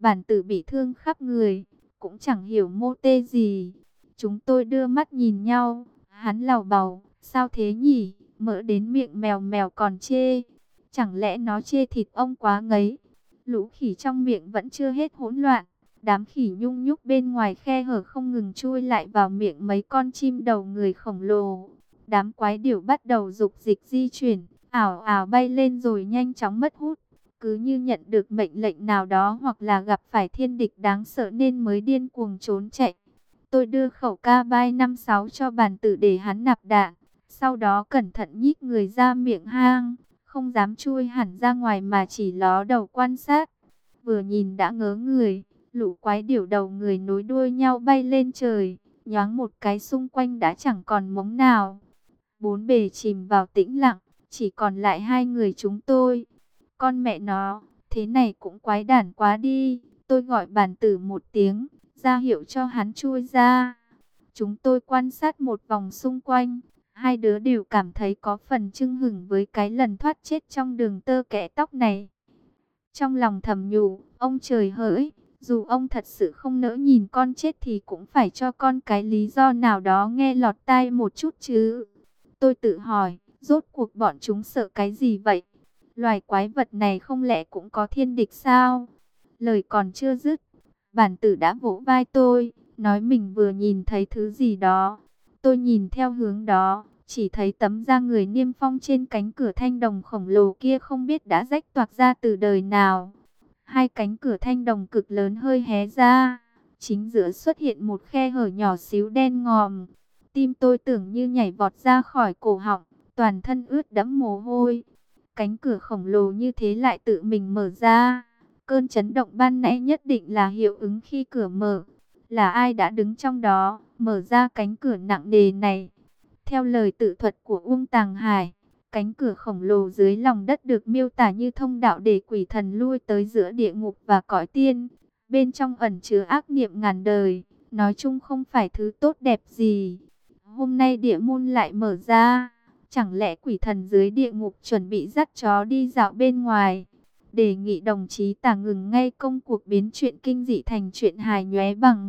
Bản tử bị thương khắp người, cũng chẳng hiểu mô tê gì. Chúng tôi đưa mắt nhìn nhau, hắn lảo bào, sao thế nhỉ, mỡ đến miệng mèo mèo còn chê. Chẳng lẽ nó chê thịt ông quá ngấy? Lũ khỉ trong miệng vẫn chưa hết hỗn loạn. Đám khỉ nhung nhúc bên ngoài khe hở không ngừng chui lại vào miệng mấy con chim đầu người khổng lồ. Đám quái điểu bắt đầu dục dịch di chuyển, ảo ảo bay lên rồi nhanh chóng mất hút. Cứ như nhận được mệnh lệnh nào đó hoặc là gặp phải thiên địch đáng sợ nên mới điên cuồng trốn chạy. Tôi đưa khẩu K-56 cho bản tử để hắn nạp đạn. Sau đó cẩn thận nhích người ra miệng hang, không dám chui hẳn ra ngoài mà chỉ ló đầu quan sát. Vừa nhìn đã ngớ người, lũ quái điểu đầu người nối đuôi nhau bay lên trời, nhoáng một cái xung quanh đã chẳng còn mống nào. Bốn bề chìm vào tĩnh lặng, chỉ còn lại hai người chúng tôi. Con mẹ nó, thế này cũng quái đản quá đi. Tôi gọi bản tử một tiếng, ra hiệu cho hắn chui ra. Chúng tôi quan sát một vòng xung quanh. Hai đứa đều cảm thấy có phần chưng hửng với cái lần thoát chết trong đường tơ kẽ tóc này. Trong lòng thầm nhủ, ông trời hỡi, dù ông thật sự không nỡ nhìn con chết thì cũng phải cho con cái lý do nào đó nghe lọt tai một chút chứ. Tôi tự hỏi, rốt cuộc bọn chúng sợ cái gì vậy? Loài quái vật này không lẽ cũng có thiên địch sao? Lời còn chưa dứt, bản tử đã vỗ vai tôi, nói mình vừa nhìn thấy thứ gì đó. Tôi nhìn theo hướng đó, chỉ thấy tấm da người niêm phong trên cánh cửa thanh đồng khổng lồ kia không biết đã rách toạc ra từ đời nào. Hai cánh cửa thanh đồng cực lớn hơi hé ra, chính giữa xuất hiện một khe hở nhỏ xíu đen ngòm. Tim tôi tưởng như nhảy vọt ra khỏi cổ họng, toàn thân ướt đẫm mồ hôi. Cánh cửa khổng lồ như thế lại tự mình mở ra. Cơn chấn động ban nãy nhất định là hiệu ứng khi cửa mở. Là ai đã đứng trong đó, mở ra cánh cửa nặng nề này? Theo lời tự thuật của Uông Tàng Hải, cánh cửa khổng lồ dưới lòng đất được miêu tả như thông đạo để quỷ thần lui tới giữa địa ngục và cõi tiên. Bên trong ẩn chứa ác niệm ngàn đời, nói chung không phải thứ tốt đẹp gì. Hôm nay địa môn lại mở ra, chẳng lẽ quỷ thần dưới địa ngục chuẩn bị dắt chó đi dạo bên ngoài? Đề nghị đồng chí Tả ngừng ngay công cuộc biến chuyện kinh dị thành chuyện hài nhoé bằng.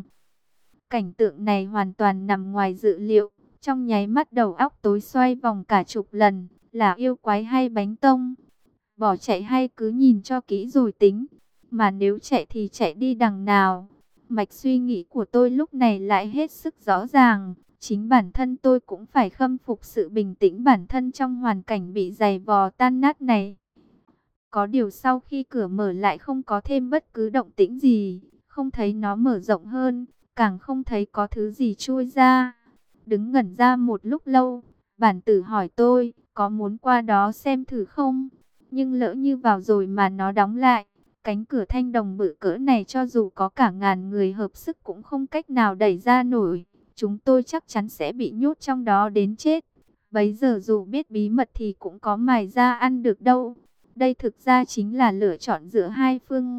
Cảnh tượng này hoàn toàn nằm ngoài dự liệu. Trong nháy mắt đầu óc tối xoay vòng cả chục lần, là yêu quái hay bánh tông? Bỏ chạy hay cứ nhìn cho kỹ rồi tính? Mà nếu chạy thì chạy đi đằng nào? Mạch suy nghĩ của tôi lúc này lại hết sức rõ ràng. Chính bản thân tôi cũng phải khâm phục sự bình tĩnh bản thân trong hoàn cảnh bị giày vò tan nát này. Có điều sau khi cửa mở lại không có thêm bất cứ động tĩnh gì, không thấy nó mở rộng hơn, càng không thấy có thứ gì chui ra. Đứng ngẩn ra một lúc lâu, bản tử hỏi tôi, có muốn qua đó xem thử không? Nhưng lỡ như vào rồi mà nó đóng lại, cánh cửa thanh đồng bự cỡ này cho dù có cả ngàn người hợp sức cũng không cách nào đẩy ra nổi. Chúng tôi chắc chắn sẽ bị nhốt trong đó đến chết. Bấy giờ dù biết bí mật thì cũng có mài ra ăn được đâu. Đây thực ra chính là lựa chọn giữa hai phương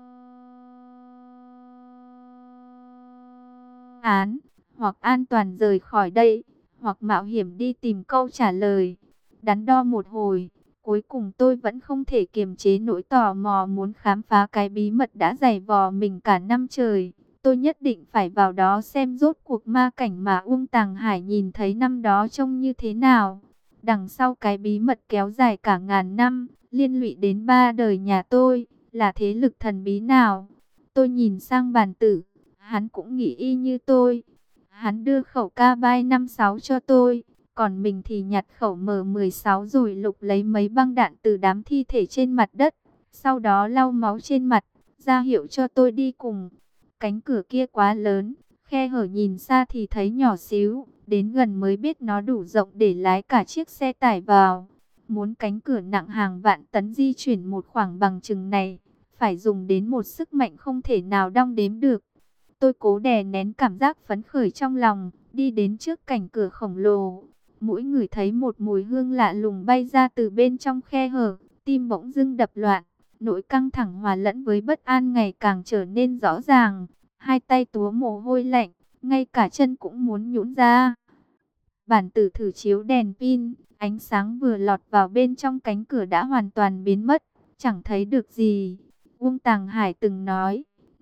án. Hoặc an toàn rời khỏi đây, hoặc mạo hiểm đi tìm câu trả lời. Đắn đo một hồi, cuối cùng tôi vẫn không thể kiềm chế nỗi tò mò muốn khám phá cái bí mật đã giày vò mình cả năm trời. Tôi nhất định phải vào đó xem rốt cuộc ma cảnh mà Uông Tàng Hải nhìn thấy năm đó trông như thế nào. Đằng sau cái bí mật kéo dài cả ngàn năm, liên lụy đến ba đời nhà tôi, là thế lực thần bí nào? Tôi nhìn sang bản tử, hắn cũng nghĩ y như tôi. Hắn đưa khẩu K-56 cho tôi, còn mình thì nhặt khẩu M16 rồi lục lấy mấy băng đạn từ đám thi thể trên mặt đất. Sau đó lau máu trên mặt, ra hiệu cho tôi đi cùng. Cánh cửa kia quá lớn, khe hở nhìn xa thì thấy nhỏ xíu, đến gần mới biết nó đủ rộng để lái cả chiếc xe tải vào. Muốn cánh cửa nặng hàng vạn tấn di chuyển một khoảng bằng chừng này, phải dùng đến một sức mạnh không thể nào đong đếm được. Tôi cố đè nén cảm giác phấn khởi trong lòng, đi đến trước cảnh cửa khổng lồ. Mỗi người thấy một mùi hương lạ lùng bay ra từ bên trong khe hở, tim bỗng dưng đập loạn. Nỗi căng thẳng hòa lẫn với bất an ngày càng trở nên rõ ràng. Hai tay túa mồ hôi lạnh, ngay cả chân cũng muốn nhũn ra. Bản tử thử chiếu đèn pin, ánh sáng vừa lọt vào bên trong cánh cửa đã hoàn toàn biến mất, chẳng thấy được gì. Uông Tàng Hải từng nói,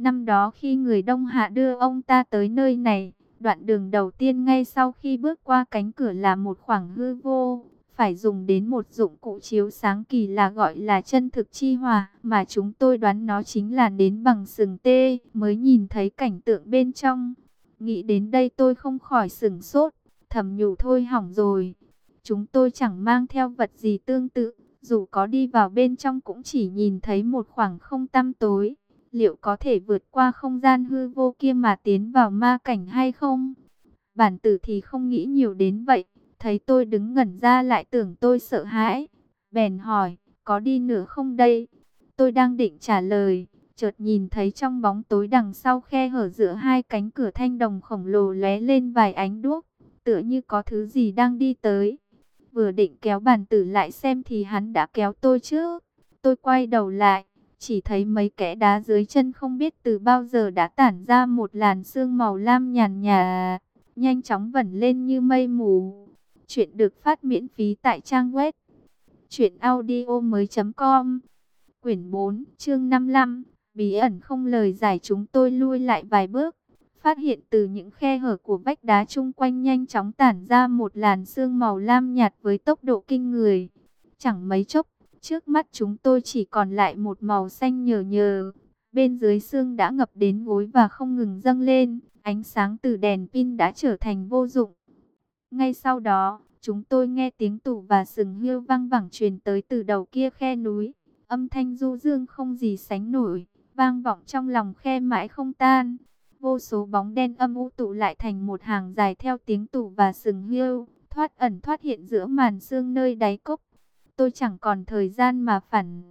Năm đó khi người Đông Hạ đưa ông ta tới nơi này, đoạn đường đầu tiên ngay sau khi bước qua cánh cửa là một khoảng hư vô, phải dùng đến một dụng cụ chiếu sáng kỳ lạ gọi là chân thực chi hỏa, mà chúng tôi đoán nó chính là nến bằng sừng tê, mới nhìn thấy cảnh tượng bên trong. Nghĩ đến đây tôi không khỏi sửng sốt, thầm nhủ thôi hỏng rồi. Chúng tôi chẳng mang theo vật gì tương tự, dù có đi vào bên trong cũng chỉ nhìn thấy một khoảng không tăm tối. Liệu có thể vượt qua không gian hư vô kia mà tiến vào ma cảnh hay không? Bản tử thì không nghĩ nhiều đến vậy. Thấy tôi đứng ngẩn ra lại tưởng tôi sợ hãi. Bèn hỏi, có đi nữa không đây? Tôi đang định trả lời, chợt nhìn thấy trong bóng tối đằng sau khe hở giữa hai cánh cửa thanh đồng khổng lồ lóe lên vài ánh đuốc, tựa như có thứ gì đang đi tới. Vừa định kéo bản tử lại xem thì hắn đã kéo tôi trước. Tôi quay đầu lại, chỉ thấy mấy kẽ đá dưới chân không biết từ bao giờ đã tản ra một làn sương màu lam nhàn nhạt, nhanh chóng vẩn lên như mây mù. Chuyện được phát miễn phí tại trang web truyệnaudiomoi.com. Quyển 4, chương 55, bí ẩn không lời giải. Chúng tôi lui lại vài bước, phát hiện từ những khe hở của vách đá chung quanh nhanh chóng tản ra một làn sương màu lam nhạt với tốc độ kinh người. Chẳng mấy chốc, trước mắt chúng tôi chỉ còn lại một màu xanh nhờ nhờ. Bên dưới sương đã ngập đến gối và không ngừng dâng lên, ánh sáng từ đèn pin đã trở thành vô dụng. Ngay sau đó, chúng tôi nghe tiếng tủ và sừng hiêu vang vẳng truyền tới từ đầu kia khe núi. Âm thanh du dương không gì sánh nổi, vang vọng trong lòng khe mãi không tan. Vô số bóng đen âm u tụ lại thành một hàng dài theo tiếng tủ và sừng hiêu, thoát ẩn thoát hiện giữa màn sương nơi đáy cốc. Tôi chẳng còn thời gian mà phản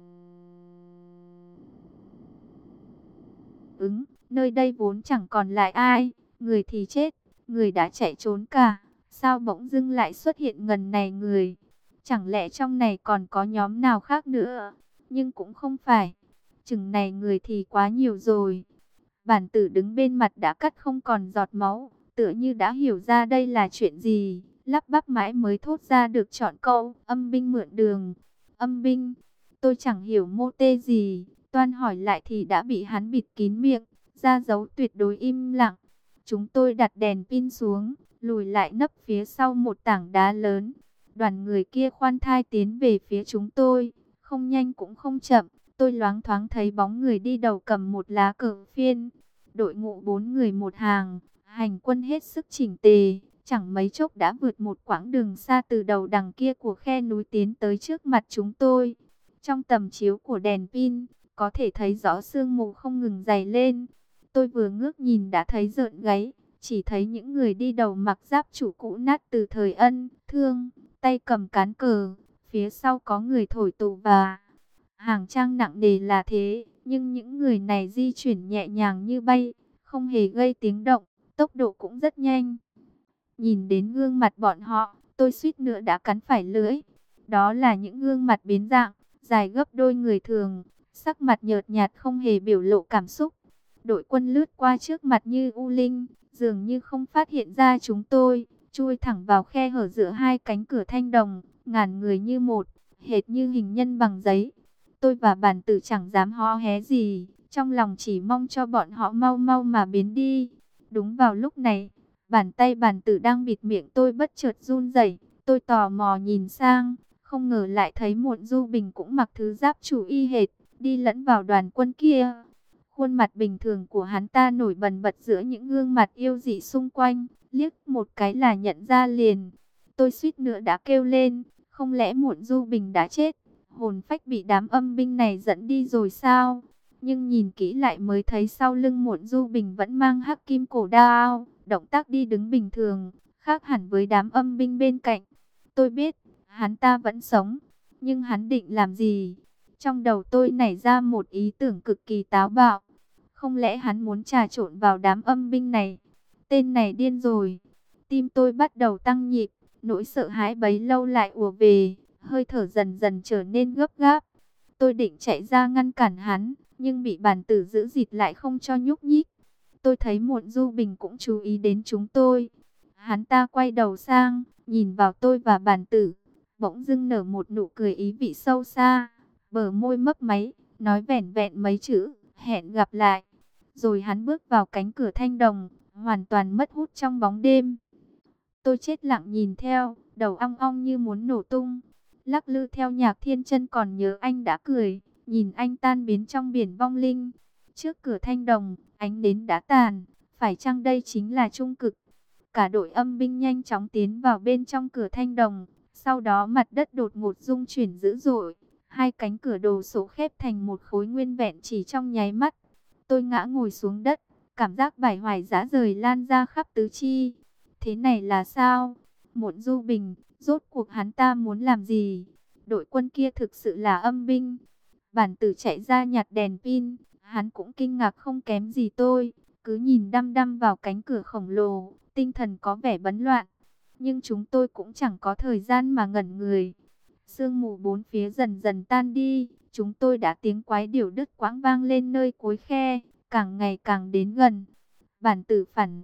ứng, nơi đây vốn chẳng còn lại ai, người thì chết, người đã chạy trốn cả. Sao bỗng dưng lại xuất hiện ngần này người? Chẳng lẽ trong này còn có nhóm nào khác nữa? Nhưng cũng không phải. Chừng này người thì quá nhiều rồi. Bản tử đứng bên mặt đã cắt không còn giọt máu, tựa như đã hiểu ra đây là chuyện gì. Lắp bắp mãi mới thốt ra được trọn câu, âm binh mượn đường. Âm binh, tôi chẳng hiểu mô tê gì. Toan hỏi lại thì đã bị hắn bịt kín miệng, ra dấu tuyệt đối im lặng. Chúng tôi đặt đèn pin xuống, lùi lại nấp phía sau một tảng đá lớn. Đoàn người kia khoan thai tiến về phía chúng tôi, không nhanh cũng không chậm. Tôi loáng thoáng thấy bóng người đi đầu cầm một lá cờ phiên. Đội ngũ 4 người một hàng, hành quân hết sức chỉnh tề. Chẳng mấy chốc đã vượt một quãng đường xa từ đầu đằng kia của khe núi tiến tới trước mặt chúng tôi. Trong tầm chiếu của đèn pin, có thể thấy rõ sương mù không ngừng dày lên. Tôi vừa ngước nhìn đã thấy rợn gáy. Chỉ thấy những người đi đầu mặc giáp chủ cũ nát từ thời Ân, Thương, tay cầm cán cờ, phía sau có người thổi tù và hàng trang nặng nề là thế, nhưng những người này di chuyển nhẹ nhàng như bay, không hề gây tiếng động, tốc độ cũng rất nhanh. Nhìn đến gương mặt bọn họ, tôi suýt nữa đã cắn phải lưỡi. Đó là những gương mặt biến dạng, dài gấp đôi người thường, sắc mặt nhợt nhạt không hề biểu lộ cảm xúc. Đội quân lướt qua trước mặt như u linh, dường như không phát hiện ra chúng tôi, chui thẳng vào khe hở giữa hai cánh cửa thanh đồng, ngàn người như một, hệt như hình nhân bằng giấy. Tôi và bản tử chẳng dám hó hé gì, trong lòng chỉ mong cho bọn họ mau mau mà biến đi. Đúng vào lúc này, bàn tay bản tử đang bịt miệng tôi bất chợt run rẩy. Tôi tò mò nhìn sang, không ngờ lại thấy Muộn Du Bình cũng mặc thứ giáp chủ y hệt, đi lẫn vào đoàn quân kia. Khuôn mặt bình thường của hắn ta nổi bần bật giữa những gương mặt yêu dị xung quanh, liếc một cái là nhận ra liền. Tôi suýt nữa đã kêu lên, không lẽ Muộn Du Bình đã chết, hồn phách bị đám âm binh này dẫn đi rồi sao? Nhưng nhìn kỹ lại mới thấy sau lưng Muộn Du Bình vẫn mang hắc kim cổ đao, động tác đi đứng bình thường, khác hẳn với đám âm binh bên cạnh. Tôi biết, hắn ta vẫn sống, nhưng hắn định làm gì? Trong đầu tôi nảy ra một ý tưởng cực kỳ táo bạo. Không lẽ hắn muốn trà trộn vào đám âm binh này? Tên này điên rồi. Tim tôi bắt đầu tăng nhịp, nỗi sợ hãi bấy lâu lại ùa về, hơi thở dần dần trở nên gấp gáp. Tôi định chạy ra ngăn cản hắn, nhưng bị bản tử giữ dịt lại không cho nhúc nhích. Tôi thấy Muộn Du Bình cũng chú ý đến chúng tôi. Hắn ta quay đầu sang, nhìn vào tôi và bản tử, bỗng dưng nở một nụ cười ý vị sâu xa, bờ môi mấp máy, nói vẻn vẹn mấy chữ, hẹn gặp lại. Rồi hắn bước vào cánh cửa thanh đồng, hoàn toàn mất hút trong bóng đêm. Tôi chết lặng nhìn theo, đầu ong ong như muốn nổ tung. Lắc lư theo Nhạc Thiên Chân còn nhớ anh đã cười, nhìn anh tan biến trong biển vong linh. Trước cửa thanh đồng, ánh nến đã tàn, phải chăng đây chính là trung cực? Cả đội âm binh nhanh chóng tiến vào bên trong cửa thanh đồng, sau đó mặt đất đột ngột rung chuyển dữ dội. Hai cánh cửa đồ sộ khép thành một khối nguyên vẹn chỉ trong nháy mắt. Tôi ngã ngồi xuống đất, cảm giác bải hoài rã rời lan ra khắp tứ chi. Thế này là sao? Muộn Du Bình, rốt cuộc hắn ta muốn làm gì? Đội quân kia thực sự là âm binh. Bản Tử chạy ra nhặt đèn pin, hắn cũng kinh ngạc không kém gì tôi, cứ nhìn đăm đăm vào cánh cửa khổng lồ, tinh thần có vẻ bấn loạn. Nhưng chúng tôi cũng chẳng có thời gian mà ngẩn người. Sương mù bốn phía dần dần tan đi, chúng tôi đã tiếng quái điểu đứt quãng vang lên nơi cuối khe, càng ngày càng đến gần. Bản Tử phản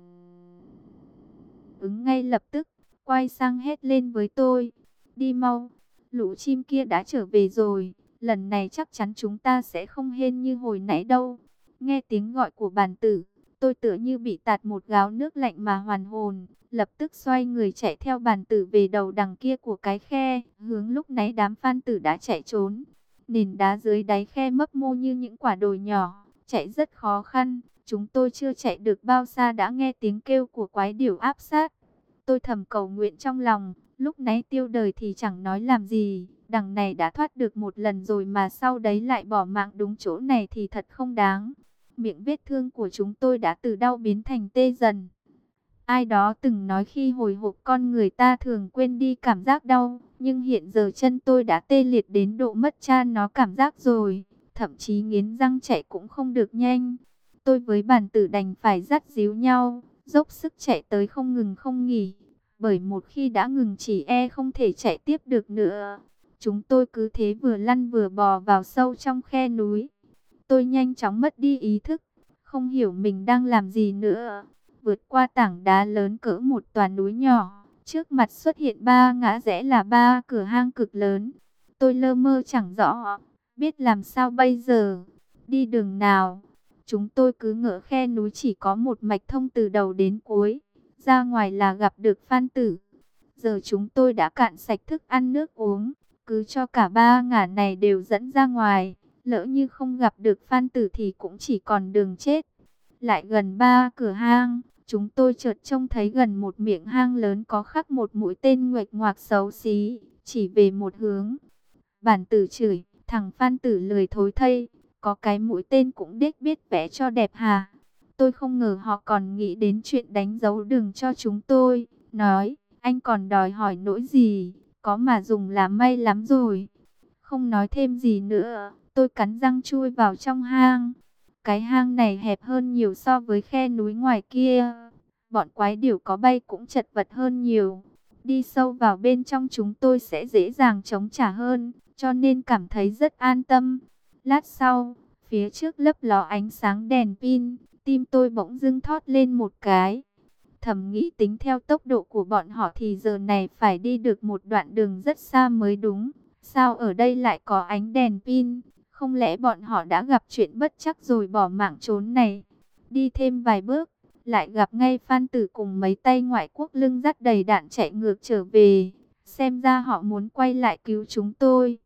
ứng ngay lập tức, quay sang hét lên với tôi, đi mau, lũ chim kia đã trở về rồi, lần này chắc chắn chúng ta sẽ không hên như hồi nãy đâu. Nghe tiếng gọi của Bản Tử, tôi tựa như bị tạt một gáo nước lạnh mà hoàn hồn, lập tức xoay người chạy theo Bản Tử về đầu đằng kia của cái khe, hướng lúc nãy đám Phan Tử đã chạy trốn. Nền đá dưới đáy khe mấp mô như những quả đồi nhỏ, chạy rất khó khăn. Chúng tôi chưa chạy được bao xa đã nghe tiếng kêu của quái điểu áp sát. Tôi thầm cầu nguyện trong lòng, lúc nãy Tiêu Đời thì chẳng nói làm gì, đằng này đã thoát được một lần rồi mà sau đấy lại bỏ mạng đúng chỗ này thì thật không đáng. Miệng vết thương của chúng tôi đã từ đau biến thành tê dần. Ai đó từng nói khi hồi hộp con người ta thường quên đi cảm giác đau, nhưng hiện giờ chân tôi đã tê liệt đến độ mất cha nó cảm giác rồi, thậm chí nghiến răng chạy cũng không được nhanh. Tôi với Bản Tử đành phải dắt díu nhau, dốc sức chạy tới không ngừng không nghỉ, bởi một khi đã ngừng chỉ không thể chạy tiếp được nữa. Chúng tôi cứ thế vừa lăn vừa bò vào sâu trong khe núi. Tôi nhanh chóng mất đi ý thức, không hiểu mình đang làm gì nữa. Vượt qua tảng đá lớn cỡ một tòa núi nhỏ, trước mặt xuất hiện ba ngã rẽ là ba cửa hang cực lớn. Tôi lơ mơ chẳng rõ, biết làm sao bây giờ, đi đường nào. Chúng tôi cứ ngỡ khe núi chỉ có một mạch thông từ đầu đến cuối, ra ngoài là gặp được Phan Tử. Giờ chúng tôi đã cạn sạch thức ăn nước uống, cứ cho cả ba ngả này đều dẫn ra ngoài. Lỡ như không gặp được Phan Tử thì cũng chỉ còn đường chết. Lại gần ba cửa hang, chúng tôi chợt trông thấy gần một miệng hang lớn có khắc một mũi tên nguệch ngoạc xấu xí, chỉ về một hướng. Bản Tử chửi, thằng Phan Tử lười thối thây, có cái mũi tên cũng đếch biết vẽ cho đẹp hà. Tôi không ngờ họ còn nghĩ đến chuyện đánh dấu đường cho chúng tôi, nói, anh còn đòi hỏi nỗi gì, có mà dùng là may lắm rồi. Không nói thêm gì nữa, tôi cắn răng chui vào trong hang. Cái hang này hẹp hơn nhiều so với khe núi ngoài kia. Bọn quái điểu có bay cũng chật vật hơn nhiều. Đi sâu vào bên trong chúng tôi sẽ dễ dàng chống trả hơn, cho nên cảm thấy rất an tâm. Lát sau, phía trước lấp ló ánh sáng đèn pin, tim tôi bỗng dưng thót lên một cái. Thầm nghĩ tính theo tốc độ của bọn họ thì giờ này phải đi được một đoạn đường rất xa mới đúng. Sao ở đây lại có ánh đèn pin? Không lẽ bọn họ đã gặp chuyện bất trắc rồi bỏ mạng trốn này? Đi thêm vài bước, lại gặp ngay Phan Tử cùng mấy tay ngoại quốc lưng dắt đầy đạn chạy ngược trở về. Xem ra họ muốn quay lại cứu chúng tôi.